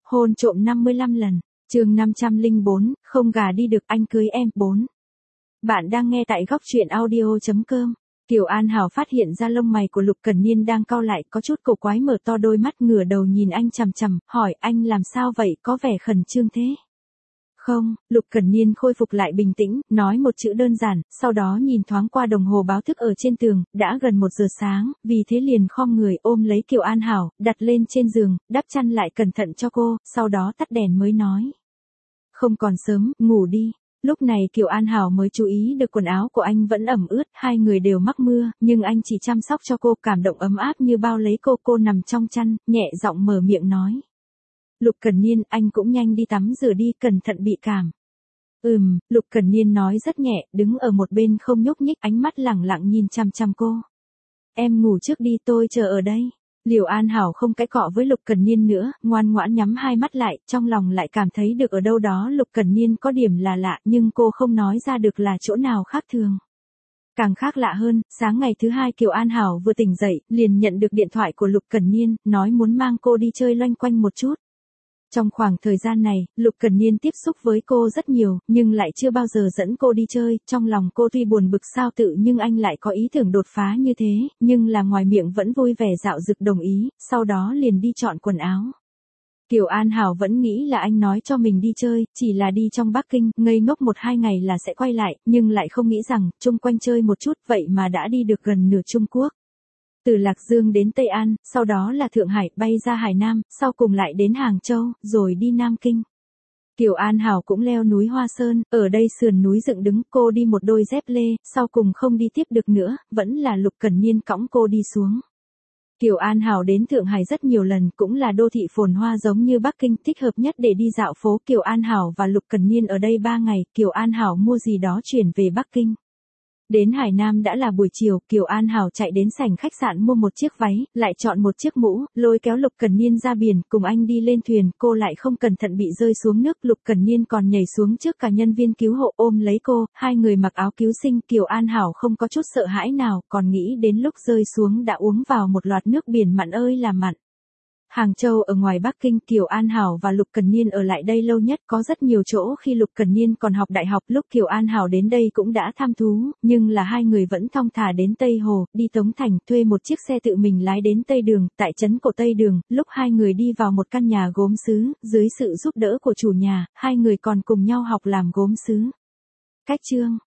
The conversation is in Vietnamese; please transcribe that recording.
Hôn trộm 55 lần. Chương 504, không gà đi được anh cưới em 4. Bạn đang nghe tại góc truyện audio.com. Kiều An Hảo phát hiện ra lông mày của Lục Cẩn Niên đang cau lại, có chút cổ quái, mở to đôi mắt ngửa đầu nhìn anh chằm chằm, hỏi anh làm sao vậy, có vẻ khẩn trương thế. Không, Lục Cẩn Niên khôi phục lại bình tĩnh, nói một chữ đơn giản, sau đó nhìn thoáng qua đồng hồ báo thức ở trên tường, đã gần 1 giờ sáng, vì thế liền khom người ôm lấy Kiều An Hảo, đặt lên trên giường, đắp chăn lại cẩn thận cho cô, sau đó tắt đèn mới nói. Không còn sớm, ngủ đi. Lúc này Kiều An Hảo mới chú ý được quần áo của anh vẫn ẩm ướt, hai người đều mắc mưa, nhưng anh chỉ chăm sóc cho cô, cảm động ấm áp như bao lấy cô nằm trong chăn, nhẹ giọng mở miệng nói. Lục Cẩn Niên, anh cũng nhanh đi tắm rửa đi, cẩn thận bị cảm. Lục Cẩn Niên nói rất nhẹ, đứng ở một bên không nhúc nhích, ánh mắt lẳng lặng nhìn chằm chằm cô. Em ngủ trước đi, tôi chờ ở đây. Kiều An Hảo không cãi cọ với Lục Cẩn Niên nữa, ngoan ngoãn nhắm hai mắt lại, trong lòng lại cảm thấy được ở đâu đó Lục Cẩn Niên có điểm là lạ, nhưng cô không nói ra được là chỗ nào khác thường. Càng khác lạ hơn, sáng ngày thứ hai Kiều An Hảo vừa tỉnh dậy, liền nhận được điện thoại của Lục Cẩn Niên, nói muốn mang cô đi chơi loanh quanh một chút. Trong khoảng thời gian này, Lục Cẩn Niên tiếp xúc với cô rất nhiều, nhưng lại chưa bao giờ dẫn cô đi chơi, trong lòng cô tuy buồn bực sao tự nhưng anh lại có ý tưởng đột phá như thế, nhưng là ngoài miệng vẫn vui vẻ dạo dực đồng ý, sau đó liền đi chọn quần áo. Kiều An Hảo vẫn nghĩ là anh nói cho mình đi chơi, chỉ là đi trong Bắc Kinh, ngây ngốc 1-2 ngày là sẽ quay lại, nhưng lại không nghĩ rằng, chung quanh chơi một chút, vậy mà đã đi được gần nửa Trung Quốc. Từ Lạc Dương đến Tây An, sau đó là Thượng Hải, bay ra Hải Nam, sau cùng lại đến Hàng Châu, rồi đi Nam Kinh. Kiều An Hảo cũng leo núi Hoa Sơn, ở đây sườn núi dựng đứng, cô đi một đôi dép lê, sau cùng không đi tiếp được nữa, vẫn là Lục Cẩn Niên cõng cô đi xuống. Kiều An Hảo đến Thượng Hải rất nhiều lần, cũng là đô thị phồn hoa giống như Bắc Kinh, thích hợp nhất để đi dạo phố. Kiều An Hảo và Lục Cẩn Niên ở đây 3 ngày, Kiều An Hảo mua gì đó chuyển về Bắc Kinh. Đến Hải Nam đã là buổi chiều, Kiều An Hảo chạy đến sảnh khách sạn mua một chiếc váy, lại chọn một chiếc mũ, lôi kéo Lục Cẩn Niên ra biển, cùng anh đi lên thuyền, cô lại không cẩn thận bị rơi xuống nước, Lục Cẩn Niên còn nhảy xuống trước cả nhân viên cứu hộ ôm lấy cô, hai người mặc áo cứu sinh, Kiều An Hảo không có chút sợ hãi nào, còn nghĩ đến lúc rơi xuống đã uống vào một loạt nước biển mặn ơi là mặn. Hàng Châu ở ngoài Bắc Kinh, Kiều An Hảo và Lục Cẩn Niên ở lại đây lâu nhất, có rất nhiều chỗ khi Lục Cẩn Niên còn học đại học, lúc Kiều An Hảo đến đây cũng đã tham thú, nhưng là hai người vẫn thong thả đến Tây Hồ, đi Tống Thành, thuê một chiếc xe tự mình lái đến Tây Đường, tại trấn cổ Tây Đường, lúc hai người đi vào một căn nhà gốm sứ, dưới sự giúp đỡ của chủ nhà, hai người còn cùng nhau học làm gốm sứ. Cách chương